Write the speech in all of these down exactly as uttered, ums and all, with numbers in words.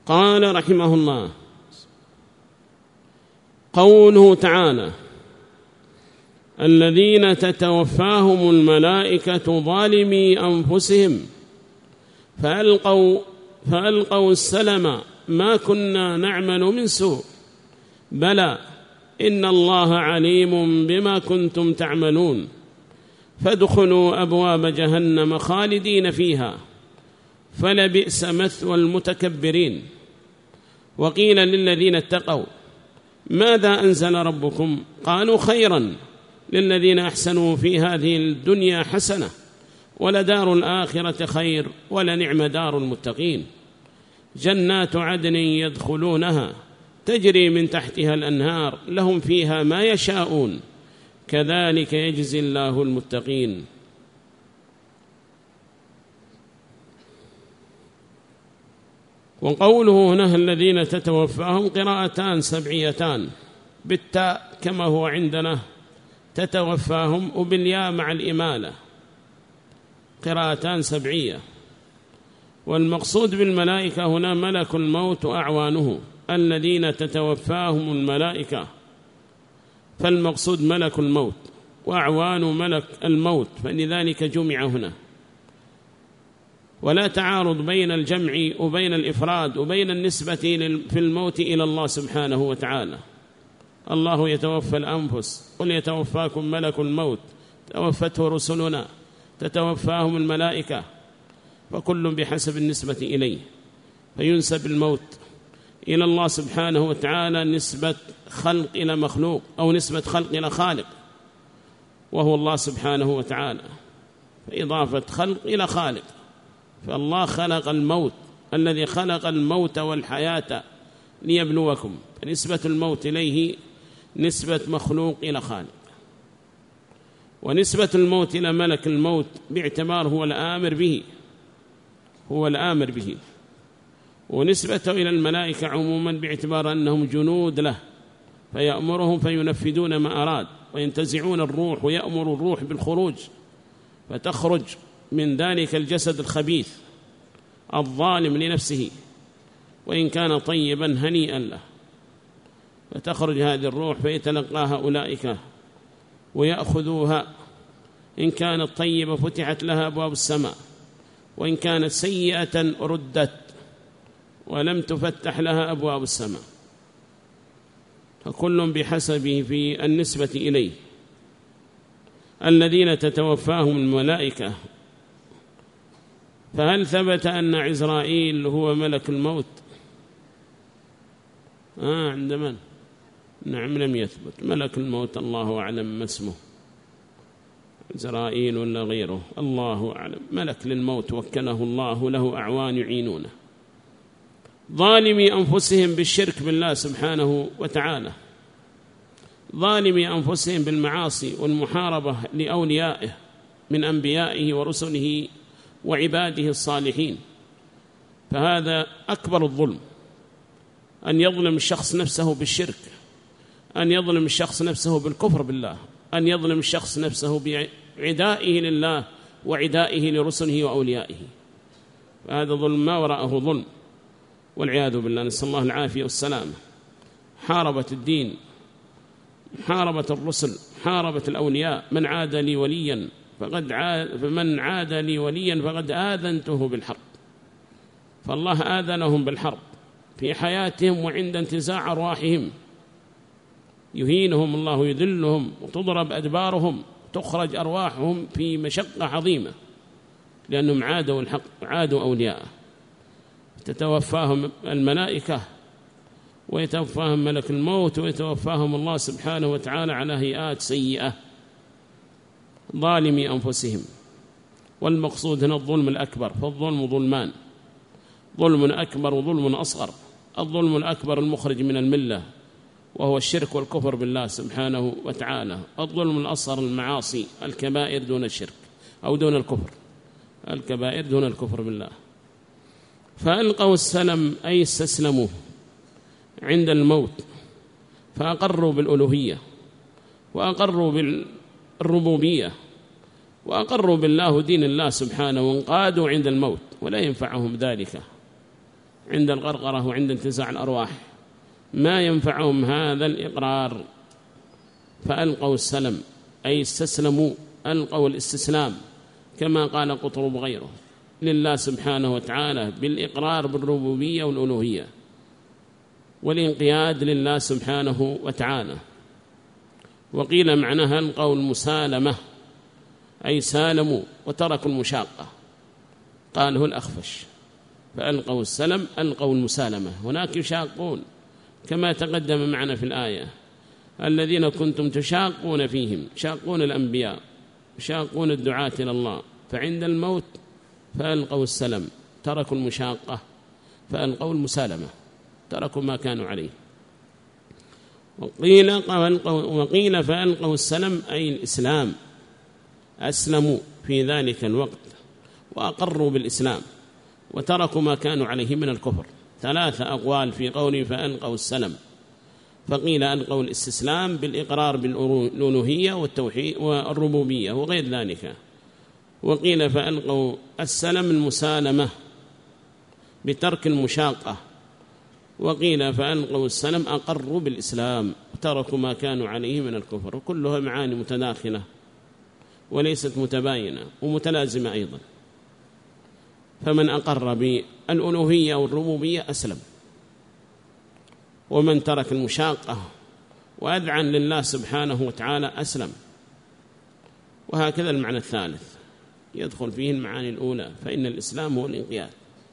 قال رحمه الله: قوله تعالى: الذين تتوفاهم الملائكة ظالمي أنفسهم فألقوا, فألقوا السلم ما كنا نعمل من سوء بلى إن الله عليم بما كنتم تعملون فادخلوا أبواب جهنم خالدين فيها فلبئس مثوى المتكبرين. وقيل للذين اتقوا: ماذا أنزل ربكم؟ قالوا: خيرا للذين أحسنوا في هذه الدنيا حسنة ولدار الآخرة خير ولنعم دار المتقين جنات عدن يدخلونها تجري من تحتها الأنهار لهم فيها ما يشاءون كذلك يجزي الله المتقين. وقوله هنا الذين تتوفاهم قراءتان سبعيتان بالتاء كما هو عندنا تتوفاهم، وبالياء مع الإمالة قراءتان سبعية. والمقصود بالملائكة هنا ملك الموت وأعوانه، الذين تتوفاهم الملائكة، فالمقصود ملك الموت وأعوان ملك الموت، فلذلك جمع هنا. ولا تعارض بين الجمع وبين الإفراد وبين النسبة في الموت إلى الله سبحانه وتعالى. الله يتوفى الأنفس، قل يتوفاكم ملك الموت، توفته رسلنا، تتوفاهم الملائكة، فكل بحسب النسبة إليه، فينسب الموت إلى الله سبحانه وتعالى نسبة خلق إلى مخلوق أو نسبة خلق إلى خالق وهو الله سبحانه وتعالى، فإضافة خلق إلى خالق. فالله خلق الموت، الذي خلق الموت والحياة ليبلوكم، فنسبة الموت إليه نسبة مخلوق إلى خالق. ونسبة الموت إلى ملك الموت باعتبار هو الآمر به، هو الآمر به. ونسبته إلى الملائكة عموما باعتبار أنهم جنود له، فيأمرهم فينفذون ما أراد، وينتزعون الروح ويأمر الروح بالخروج، فتخرج من ذلك الجسد الخبيث الظالم لنفسه وإن كان طيبا هنيئا له، فتخرج هذه الروح فيتلقاها أولئك ويأخذوها، إن كانت طيبة فتحت لها أبواب السماء، وإن كانت سيئة ردت ولم تفتح لها أبواب السماء، فكل بحسبه في النسبة إليه. الذين تتوفاهم الملائكة، فهل ثبت أن عزرائيل هو ملك الموت؟ آه عند من؟ نعم لم يثبت. ملك الموت الله أعلم ما اسمه، عزرائيل ولا غيره، الله أعلم. ملك للموت وكله الله له أعوان يعينونه. ظالمي أنفسهم بالشرك بالله سبحانه وتعالى، ظالمي أنفسهم بالمعاصي والمحاربة لأوليائه من أنبيائه ورسله وعباده الصالحين، فهذا أكبر الظلم، أن يظلم الشخص نفسه بالشرك، أن يظلم الشخص نفسه بالكفر بالله، أن يظلم الشخص نفسه بعدائه لله وعدائه لرسله وأوليائه، فهذا ظلم ما وراءه ظلم والعياذ بالله، نسأل الله العافية والسلامة. حاربت الدين، حاربت الرسل، حاربت الأولياء. من عاد لي وليا فقد عاد فمن عاد لي وليا فقد آذنته بالحرب، فالله آذنهم بالحرب في حياتهم وعند انتزاع أرواحهم، يهينهم الله، يذلهم، وتضرب أدبارهم، تخرج أرواحهم في مشقة عظيمة لأنهم عادوا الحق، عادوا أولياءه. تتوفاهم الملائكة ويتوفاهم ملك الموت ويتوفاهم الله سبحانه وتعالى على هيئات سيئة، ظالمي أنفسهم. والمقصود هنا الظلم الأكبر، فالظلم ظلمان، ظلم أكبر وظلم أصغر. الظلم الأكبر المخرج من الملة وهو الشرك والكفر بالله سبحانه وتعالى. الظلم الأصغر المعاصي، الكبائر دون الشرك أو دون الكفر، الكبائر دون الكفر بالله. فألقوا السلم أي استسلموا عند الموت، فأقروا بالألوهية وأقروا بالربوبية وأقروا بالله دين الله سبحانه، وانقادوا عند الموت، ولا ينفعهم ذلك عند الغرغرة وعند انتزاع الأرواح ما ينفعهم هذا الإقرار، فألقوا السلم أي استسلموا، ألقوا الاستسلام كما قال قطرب غيره لله سبحانه وتعالى بالإقرار بالربوبية والألوهية والانقياد لله سبحانه وتعالى. وقيل معناها ألقوا المسالمة أي سالموا وتركوا المشاقة، قاله الأخفش، فألقوا السلم ألقوا المسالمة. هناك يشاقون كما تقدم معنا في الآية الذين كنتم تشاقون فيهم، شاقون الأنبياء شاقون الدعاة إلى الله، فعند الموت فألقوا السلم تركوا المشاقة فألقوا المسالمة تركوا ما كانوا عليه. وقيل, وقيل فألقوا السلم أي الإسلام، أسلموا في ذلك الوقت وأقروا بالإسلام وتركوا ما كانوا عليه من الكفر. ثلاثة أقوال في قوله فألقوا السلم، فقيل ألقوا الاستسلام بالإقرار بالألوهية والتوحيد والربوبية وغير ذلك، وقيل فألقوا السلم المسالمة بترك المشاقة، وقيل فألقوا السلم أقروا بالإسلام وتركوا ما كانوا عليه من الكفر. وكلها معاني متداخلة وليست متباينة ومتلازمة أيضا. فمن أقر بالألوهية والربوبية أسلم، ومن ترك المشاقة وأذعن لله سبحانه وتعالى أسلم. وهكذا المعنى الثالث يدخل فيه المعاني الأولى، فإن الإسلام هو الانقياد.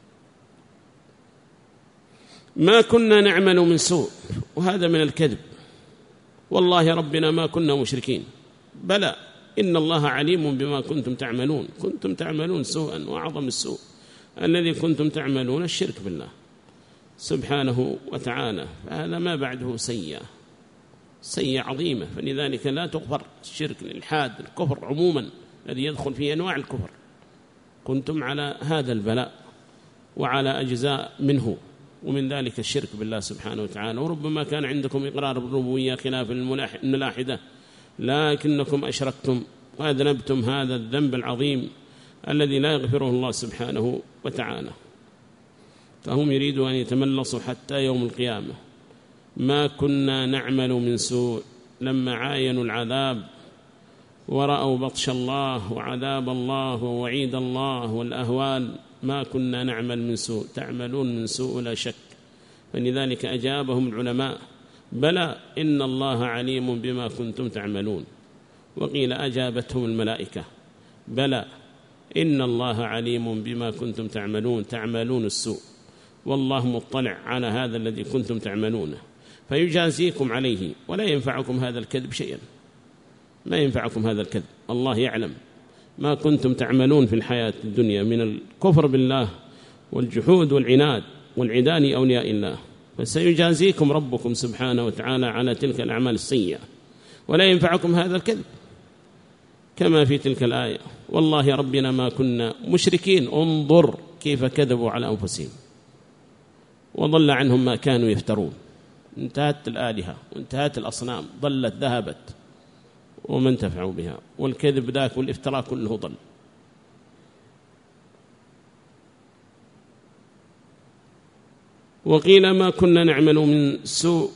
ما كنا نعمل من سوء، وهذا من الكذب، والله ربنا ما كنا مشركين، بلى إن الله عليم بما كنتم تعملون. كنتم تعملون سوءا، وأعظم السوء الذي كنتم تعملون الشرك بالله سبحانه وتعالى، فهذا ما بعده سيئة سيئة عظيمة. فلذلك لا تغفر الشرك، الإلحاد، الكفر عموما الذي يدخل فيه أنواع الكفر. كنتم على هذا البلاء وعلى أجزاء منه، ومن ذلك الشرك بالله سبحانه وتعالى. وربما كان عندكم إقرار بالربوبية خلاف الملاحدة، لكنكم أشركتم وأذنبتم هذا الذنب العظيم الذي لا يغفره الله سبحانه وتعالى. فهم يريدوا أن يتملصوا حتى يوم القيامة. ما كنا نعمل من سوء، لما عاينوا العذاب ورأوا بطش الله وعذاب الله ووعيد الله والأهوال، ما كنا نعمل من سوء. تعملون من سوء لا شك. فلذلك أجابهم العلماء بلى إن الله عليم بما كنتم تعملون. وقيل أجابتهم الملائكة بلى إن الله عليم بما كنتم تعملون، تعملون السوء والله مطلع على هذا الذي كنتم تعملونه فيجازيكم عليه، ولا ينفعكم هذا الكذب شيئا، ما ينفعكم هذا الكذب. الله يعلم ما كنتم تعملون في الحياة الدنيا من الكفر بالله والجحود والعناد والعدان أولياء الله، فسيجازيكم ربكم سبحانه وتعالى على تلك الأعمال السيئة، ولا ينفعكم هذا الكذب كما في تلك الآية والله ربنا ما كنا مشركين. انظر كيف كذبوا على أنفسهم وضل عنهم ما كانوا يفترون. انتهت الآلهة وانتهت الأصنام، ضلت ذهبت وما انتفعوا بها، والكذب ذاك والافتراء كله ضل. وقيل ما كنا نعمل من سوء،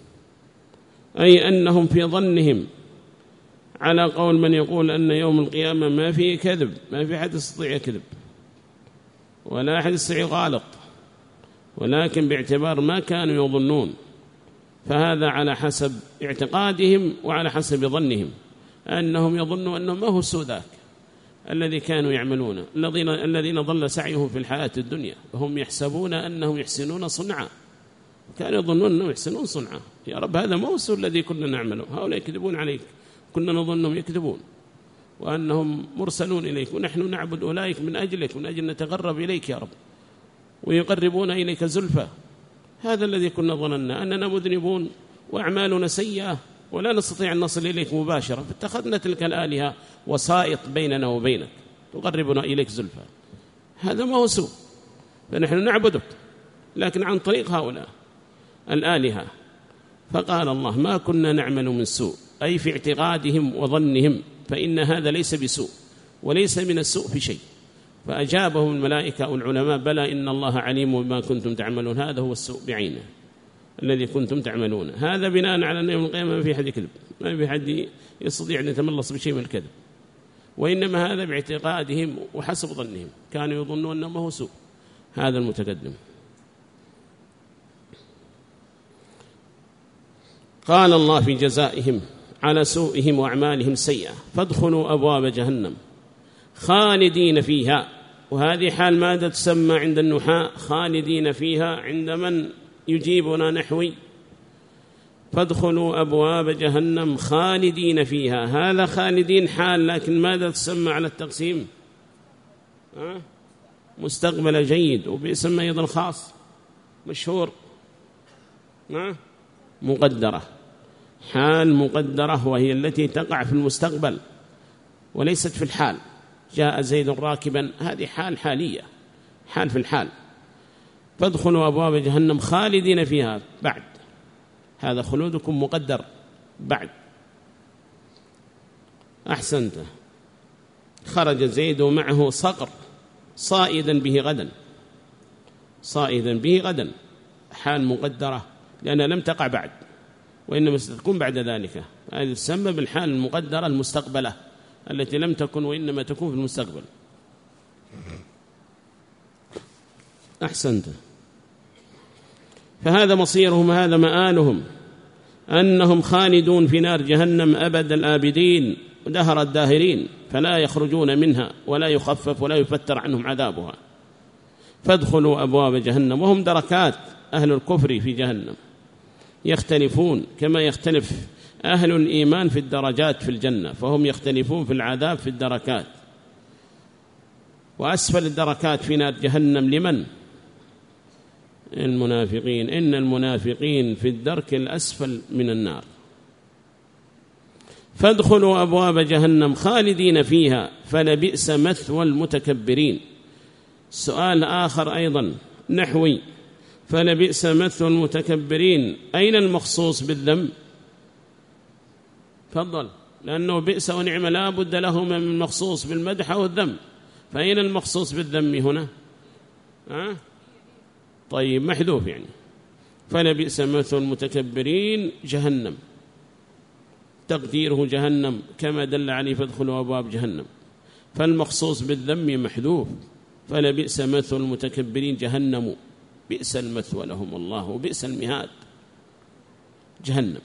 أي أنهم في ظنهم على قول من يقول أن يوم القيامة ما فيه كذب، ما في أحد يستطيع يكذب ولا أحد يستطيع غالط، ولكن باعتبار ما كانوا يظنون، فهذا على حسب اعتقادهم وعلى حسب ظنهم، أنهم يظنوا أنه ما هو السوء ذاك الذي كانوا يعملونه، الذين الذين ضل سعيهم في الحياة الدنيا وهم يحسبون أنهم يحسنون صنعا، كانوا يظنون أنهم يحسنون صنعا. يا رب هذا ما هو السوء الذي كنا نعمله، هؤلاء يكذبون عليك، كنا نظنهم يكذبون وأنهم مرسلون إليك، ونحن نعبد أولئك من أجلك، من أجل نتقرب إليك يا رب ويقربون إليك زلفى. هذا الذي كنا ظننا، أننا مذنبون وأعمالنا سيئة ولا نستطيع أن نصل إليك مباشرة، فاتخذنا تلك الآلهة وسائط بيننا وبينك تقربنا إليك زلفى. هذا ما هو سوء، فنحن نعبدك لكن عن طريق هؤلاء الآلهة. فقال الله ما كنا نعمل من سوء، أي في اعتقادهم وظنهم، فإن هذا ليس بسوء وليس من السوء في شيء، فأجابهم الملائكة أو العلماء بلى إن الله عليم بما كنتم تعملون. هذا هو السوء بعينه الذي كنتم تعملون. هذا بناء على أن يوم القيامة ما في حد يكذب، ما في حد يستطيع أن يتملص بشيء من الكذب، وإنما هذا باعتقادهم وحسب ظنهم، كانوا يظنون أنه هو سوء. هذا المتقدم. قال الله في جزائهم على سوءهم وأعمالهم السيئة: فادخلوا أبواب جهنم خالدين فيها. وهذه حال ماذا تسمى عند النحاة خالدين فيها؟ عند من يجيبنا نحوي: فادخلوا أبواب جهنم خالدين فيها. هذا خالدين حال، لكن ماذا تسمى على التقسيم؟ أه؟ مستقبل جيد، وبيسمى أيضا خاص مشهور أه؟ مقدرة، حال مقدرة، وهي التي تقع في المستقبل وليست في الحال. جاء زيد راكبا، هذه حال حالية، حال في الحال. فادخلوا أبواب جهنم خالدين فيها بعد، هذا خلودكم مقدر بعد. أحسنت. خرج زيد ومعه صقر صائدا به غدا، صائدا به غدا، حال مقدرة لأنها لم تقع بعد، وإنما ستكون بعد ذلك. هذه تسمى بالحال المقدرة المستقبلة التي لم تكن وإنما تكون في المستقبل. أحسنت. فهذا مصيرهم، هذا مآلهم، أنهم خالدون في نار جهنم أبد الآبدين ودهر الداهرين، فلا يخرجون منها ولا يخفف ولا يفتر عنهم عذابها. فادخلوا أبواب جهنم. وهم دركات، أهل الكفر في جهنم يختلفون كما يختلف أهل الإيمان في الدرجات في الجنة، فهم يختلفون في العذاب في الدركات. وأسفل الدركات في نار جهنم لمن؟ المنافقين. إن المنافقين في الدرك الأسفل من النار. فادخلوا أبواب جهنم خالدين فيها فلبئس مثوى المتكبرين. سؤال آخر أيضا نحوي: فلبئس مثوى المتكبرين، أين المخصوص بالذم؟ تفضل. لأنه بئس ونعم لا بد لهما من مخصوص بالمدح أو الذم، فأين المخصوص بالذم هنا؟ أه؟ طيب محذوف يعني. فلبئس مثوى المتكبرين جهنم، تقديره جهنم كما دل عليه فادخلوا أبواب جهنم، فالمخصوص بالذم محذوف. فلبئس مثوى المتكبرين جهنم، بئس المثوى لهم الله وبئس المهاد جهنم،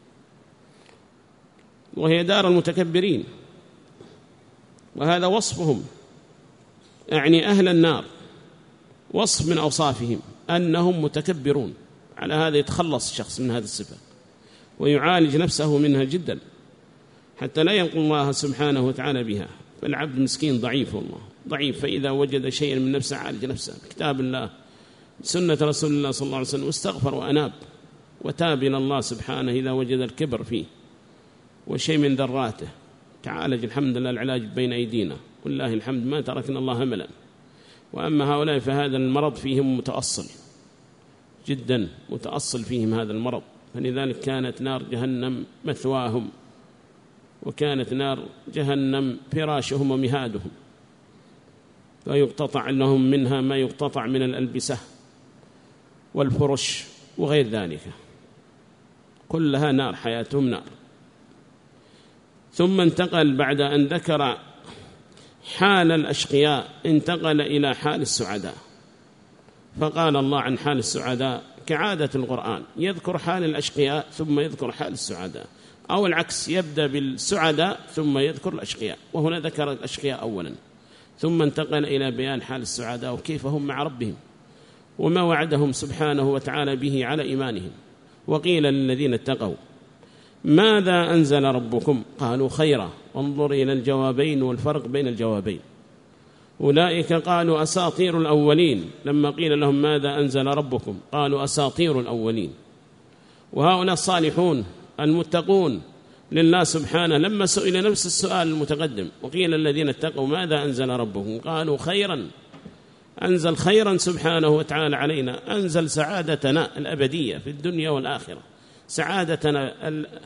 وهي دار المتكبرين، وهذا وصفهم، يعني أهل النار وصف من أوصافهم أنهم متكبرون. على هذا يتخلص الشخص من هذه الصفة ويعالج نفسه منها جدا حتى لا يلقى الله سبحانه وتعالى بها. فالعبد مسكين ضعيف، والله ضعيف، فإذا وجد شيئا من نفسه عالج نفسه بكتاب الله سنة رسول الله صلى الله عليه وسلم، واستغفر وأناب وتاب إلى الله سبحانه إذا وجد الكبر فيه وشيء من ذراته، تعالج الحمد لله. العلاج بين أيدينا والله الحمد، ما تركنا الله هملا. وأما هؤلاء فهذا المرض فيهم متأصل جدا، متأصل فيهم هذا المرض، فلذلك كانت نار جهنم مثواهم، وكانت نار جهنم فراشهم ومهادهم، ويقتطع لهم منها ما يقتطع من الألبسة والفرش وغير ذلك، كلها نار، حياتهم نار. ثم انتقل بعد أن ذكر حال الأشقياء انتقل إلى حال السعداء، فقال الله عن حال السعداء كعادة القرآن يذكر حال الأشقياء ثم يذكر حال السعداء، أو العكس، يبدأ بالسعداء ثم يذكر الأشقياء، وهنا ذكر الأشقياء أولا ثم انتقل إلى بيان حال السعداء وكيف هم مع ربهم وما وعدهم سبحانه وتعالى به على إيمانهم. وقيل للذين اتقوا ماذا أنزل ربكم؟ قالوا خيرا. انظر إلى الجوابين والفرق بين الجوابين. أولئك قالوا أساطير الأولين، لما قيل لهم ماذا أنزل ربكم قالوا أساطير الأولين. وهؤلاء الصالحون المتقون لله سبحانه لما سئل نفس السؤال المتقدم وقيل الذين اتقوا ماذا أنزل ربكم قالوا خيرا، أنزل خيرا سبحانه وتعالى علينا، أنزل سعادتنا الأبدية في الدنيا والآخرة، سعادتنا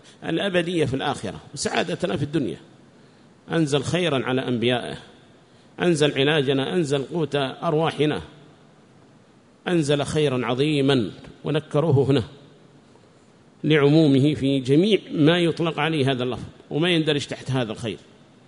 الأبدية في الآخرة وسعادتنا في الدنيا، أنزل خيرا على أنبيائه، أنزل علاجنا، أنزل قوت أرواحنا، أنزل خيرا عظيما، ونكروه هنا لعمومه في جميع ما يطلق عليه هذا اللفظ وما يندرج تحت هذا الخير.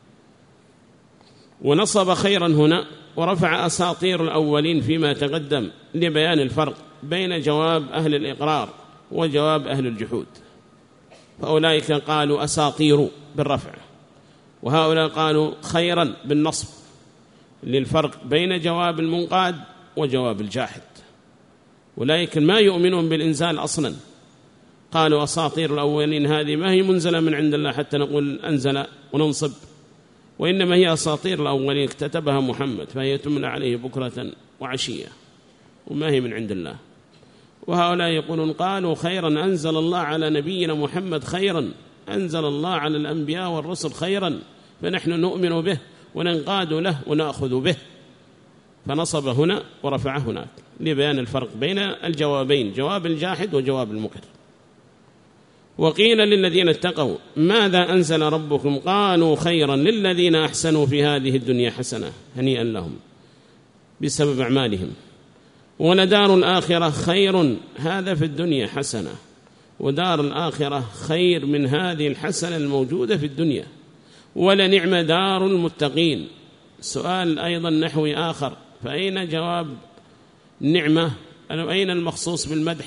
ونصب خيرا هنا ورفع أساطير الأولين فيما تقدم لبيان الفرق بين جواب أهل الإقرار وجواب أهل الجحود. فأولئك قالوا أساطير بالرفع، وهؤلاء قالوا خيرا بالنصب، للفرق بين جواب المنقاد وجواب الجاحد. ولكن ما يؤمنون بالإنزال أصلا قالوا أساطير الأولين هذه ما هي منزلة من عند الله حتى نقول أنزل وننصب، وإنما هي أساطير الأولين اكتتبها محمد فهي تملى عليه بكرة وعشية وما هي من عند الله. وهؤلاء يقولون قالوا خيرا أنزل الله على نبينا محمد، خيرا أنزل الله على الأنبياء والرسل خيرا، فنحن نؤمن به وننقاد له ونأخذ به. فنصب هنا ورفع هناك لبيان الفرق بين الجوابين، جواب الجاحد وجواب المقر. وقيل للذين اتقوا ماذا أنزل ربكم قالوا خيرا للذين أحسنوا في هذه الدنيا حسنة هنيئا لهم بسبب أعمالهم، ولدار الآخرة خير، هذا في الدنيا حسنة، ودار الآخرة خير من هذه الحسنة الموجودة في الدنيا، ولنعم دار المتقين. سؤال أيضا نحوي آخر، فأين جواب نعمة؟ أين المخصوص بالمدح؟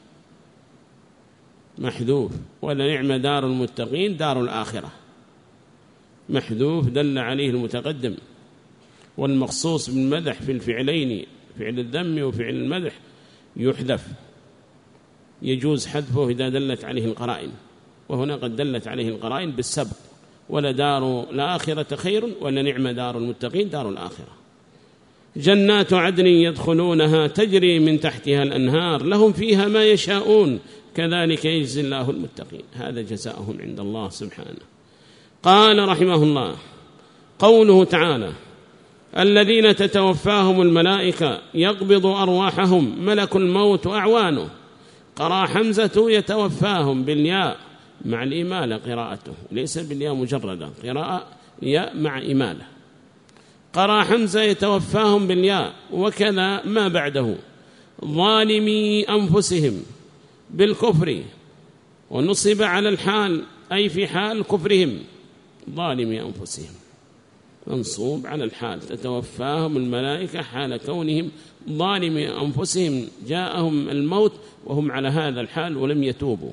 محذوف، ولنعم دار المتقين دار الآخرة محذوف دل عليه المتقدم، والمخصوص بالمدح في الفعلين فعل الذم وفعل المدح يحذف، يجوز حذفه إذا دلت عليه القرائن، وهنا قد دلت عليه القرائن بالسبق، ولدار الآخرة خير ولنعم دار المتقين دار الآخرة. جنات عدن يدخلونها تجري من تحتها الأنهار لهم فيها ما يشاءون كذلك يجزي الله المتقين، هذا جزاؤهم عند الله سبحانه. قال رحمه الله قوله تعالى الذين تتوفاهم الملائكة يقبض أرواحهم ملك الموت وأعوانه. قرأ حمزة يتوفاهم بالياء مع الإمالة قراءته، ليس بالياء مجردة، قراءة ياء مع إمالة. قرأ حمزة يتوفاهم بالياء، وكذا ما بعده ظالمي أنفسهم بالكفر، ونصب على الحال أي في حال كفرهم، ظالمي أنفسهم منصوب على الحال، تتوفاهم الملائكة حال كونهم ظالمي أنفسهم، جاءهم الموت وهم على هذا الحال ولم يتوبوا.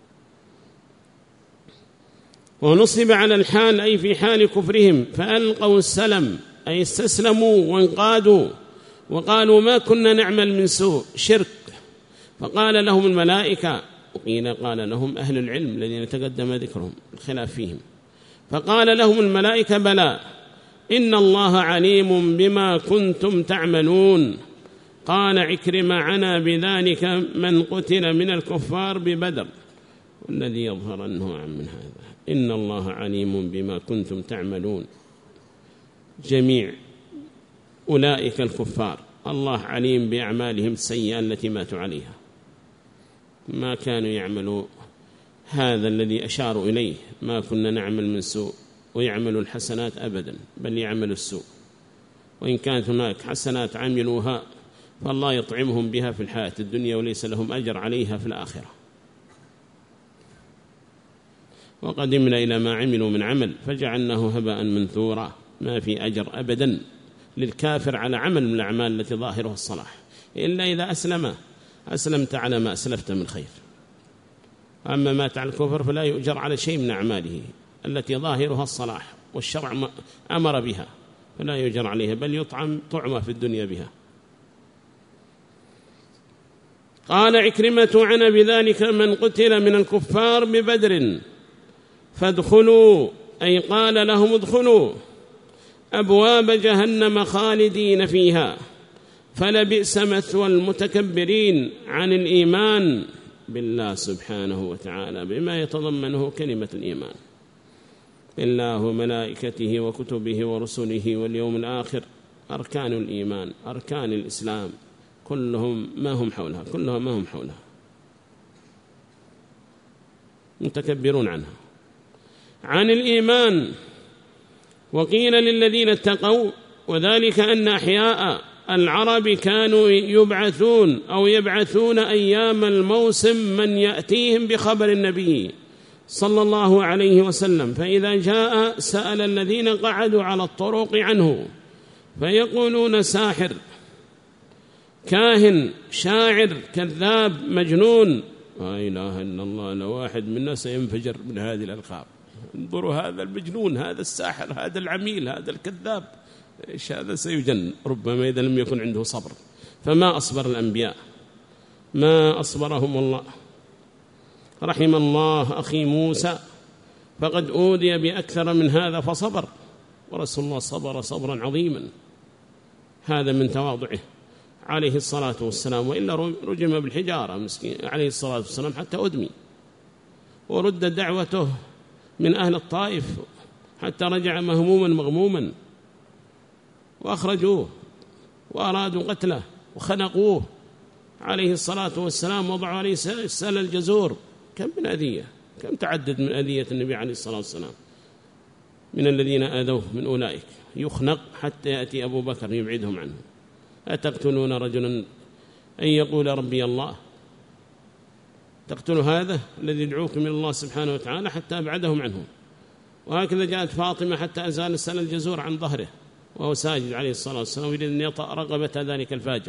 ونصب على الحال أي في حال كفرهم، فألقوا السلم أي استسلموا وانقادوا، وقالوا ما كنا نعمل من سوء شرك. فقال لهم الملائكة، وقيل قال لهم أهل العلم الذين تقدم ذكرهم الخلاف فيهم، فقال لهم الملائكة بلى إن الله عليم بما كنتم تعملون. قال عكرمة عنا بذلك من قتل من الكفار ببدر، والذي يظهر أنه عن من هذا إن الله عليم بما كنتم تعملون، جميع أولئك الكفار الله عليم بأعمالهم السيئة التي ماتوا عليها، ما كانوا يعملوا هذا الذي أشاروا إليه، ما كنا نعمل من سوء، ويعملوا الحسنات أبدا بل يعملوا السوء، وإن كانت هناك حسنات عملوها فالله يطعمهم بها في الحياة الدنيا وليس لهم أجر عليها في الآخرة. وقدمنا إلى ما عملوا من عمل فجعلناه هباء منثورا، ما في أجر أبدا للكافر على عمل من الأعمال التي ظاهرها الصلاح، إلا إذا أسلم أسلمت على ما أسلفت من خير. أما مات على الكفر فلا يؤجر على شيء من أعماله التي ظاهرها الصلاح والشرع أمر بها، فلا يؤجر عليها بل يطعم طعمة في الدنيا بها. قال عكرمة عن بذلك من قتل من الكفار ببدر فادخلوا، أي قال لهم ادخلوا أبواب جهنم خالدين فيها فلبئس مثوى المتكبرين عن الإيمان بالله سبحانه وتعالى بما يتضمنه كلمة الإيمان بالله وملائكته وكتبه ورسله واليوم الآخر، أركان الإيمان أركان الإسلام كلهم ما هم حولها كلهم ما هم حولها متكبرون عنها عن الإيمان. وقيل للذين اتقوا وذلك أن أحياء العرب كانوا يبعثون أو يبعثون أيام الموسم من يأتيهم بخبر النبي صلى الله عليه وسلم، فإذا جاء سأل الذين قعدوا على الطرق عنه فيقولون ساحر، كاهن، شاعر، كذاب، مجنون. لا إله إلا الله، لو واحد منا سينفجر من هذه الألقاب. انظروا هذا المجنون، هذا الساحر، هذا العميل، هذا الكذاب، إيش هذا؟ سيجن ربما إذا لم يكن عنده صبر. فما أصبر الأنبياء، ما أصبرهم الله. رحم الله أخي موسى فقد أوذي بأكثر من هذا فصبر، ورسول الله صبر صبرا عظيما. هذا من تواضعه عليه الصلاة والسلام، وإلا رجم بالحجارة مسكين عليه الصلاة والسلام حتى أدمي، ورد دعوته من أهل الطائف حتى رجع مهموما مغموما، وأخرجوه وأرادوا قتله وخنقوه عليه الصلاة والسلام، وضعوا عليه سال الجزور. كم من أذية، كم تعدد من أذية النبي عليه الصلاة والسلام من الذين آذوه من أولئك، يخنق حتى يأتي أبو بكر يبعدهم عنه. أتقتلون رجلا أن يقول ربي الله؟ تقتل هذا الذي يدعوك من الله سبحانه وتعالى حتى أبعدهم عنه. وهكذا جاءت فاطمة حتى أزال السال الجزور عن ظهره وهو ساجد عليه الصلاة والسلام يريد أن يطأ رقبة ذلك الفاجر.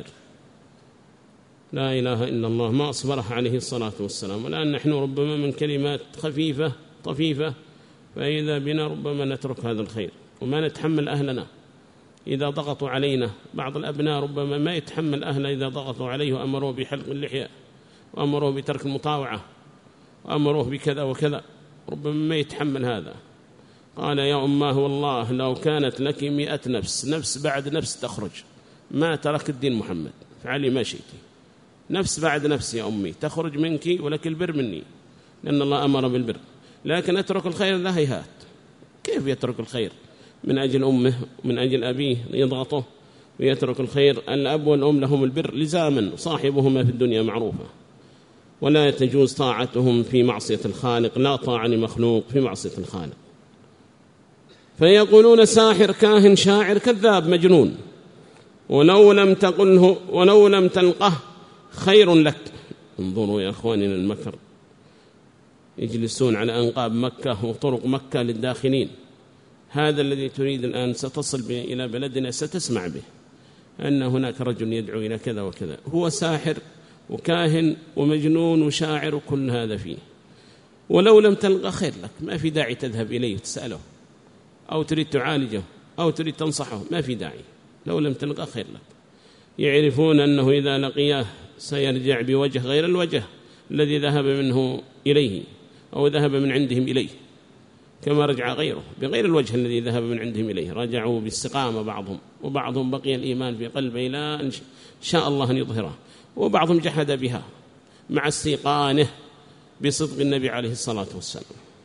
لا إله إلا الله، ما أصبره عليه الصلاة والسلام. والآن نحن ربما من كلمات خفيفة طفيفة فإذا بنا ربما نترك هذا الخير وما نتحمل أهلنا إذا ضغطوا علينا. بعض الأبناء ربما ما يتحمل أهله إذا ضغطوا عليه وأمروه بحلق اللحية وأمروه بترك المطاوعة وأمروه بكذا وكذا، ربما ما يتحمل هذا. قال يا أماه والله لو كانت لك مئة نفس، نفس بعد نفس تخرج، ما ترك الدين محمد، فعلي ما شئت، نفس بعد نفس يا أمي تخرج منك ولك البر مني، لأن الله أمر بالبر. لكن أترك الخير لا هيهات. كيف يترك الخير من أجل أمه من أجل أبيه يضغطه ويترك الخير؟ الأب والأم لهم البر لزاما، صاحبهما في الدنيا معروفة، ولا تجوز طاعتهم في معصية الخالق، لا طاعة لمخلوق في معصية الخالق. فيقولون ساحر، كاهن، شاعر، كذاب، مجنون، ولو لم تقله ولو لم تلقه خير لك. انظروا يا أخواننا المكر، يجلسون على أنقاب مكة وطرق مكة للداخلين. هذا الذي تريد الآن ستصل به إلى بلدنا ستسمع به أن هناك رجل يدعو إلى كذا وكذا، هو ساحر وكاهن ومجنون وشاعر وكل هذا فيه. ولو لم تلقى خير لك، ما في داعي تذهب إليه وتسأله أو تريد تعالجه أو تريد تنصحه، ما في داعي. لو لم تلقى خير لك. يعرفون أنه إذا لقياه سيرجع بوجه غير الوجه الذي ذهب منه إليه أو ذهب من عندهم إليه، كما رجع غيره بغير الوجه الذي ذهب من عندهم إليه. رجعوا باستقامة بعضهم، وبعضهم بقي الإيمان في قلبه إلى أن شاء الله أن يظهره، وبعضهم جحد بها مع استيقانه بصدق النبي عليه الصلاة والسلام.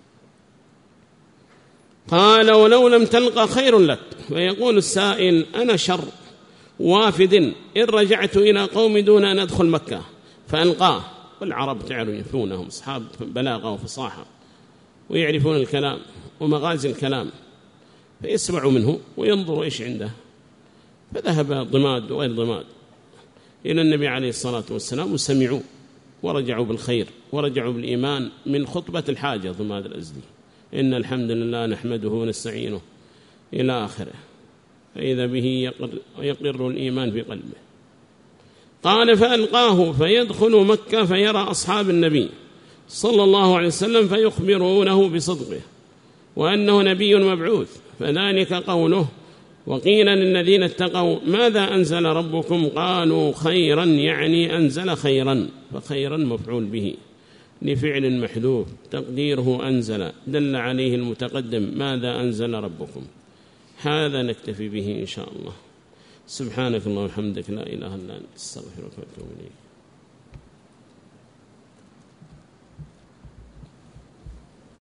قال ولو لم تلقى خير لك. ويقول السائل أنا شر وافد إن رجعت إلى قوم دون أن أدخل مكة فألقاه. والعرب تعرفونهم أصحاب بلاغة وفصاحة ويعرفون الكلام ومغازي الكلام، فيسمعوا منه وينظروا إيش عنده. فذهب ضماد وغير ضماد إلى النبي عليه الصلاة والسلام وسمعوا ورجعوا بالخير ورجعوا بالإيمان من خطبة الحاجة. ضماد الأزدي إن الحمد لله نحمده ونستعينه إلى آخره، فإذا به يقر, يقر الإيمان في قلبه. قال فألقاه فيدخل مكة فيرى أصحاب النبي صلى الله عليه وسلم فيخبرونه بصدقه وأنه نبي مبعوث. فذلك قوله وقيل للذين اتقوا ماذا أنزل ربكم قالوا خيرا، يعني أنزل خيرا، فخيرا مفعول به لفعل محذوف تقديره أنزل، دل عليه المتقدم ماذا أنزل ربكم. هذا نكتفي به إن شاء الله. سبحانك اللهم وبحمدك لا إله إلا أنت استغفرك وأتوب إليك.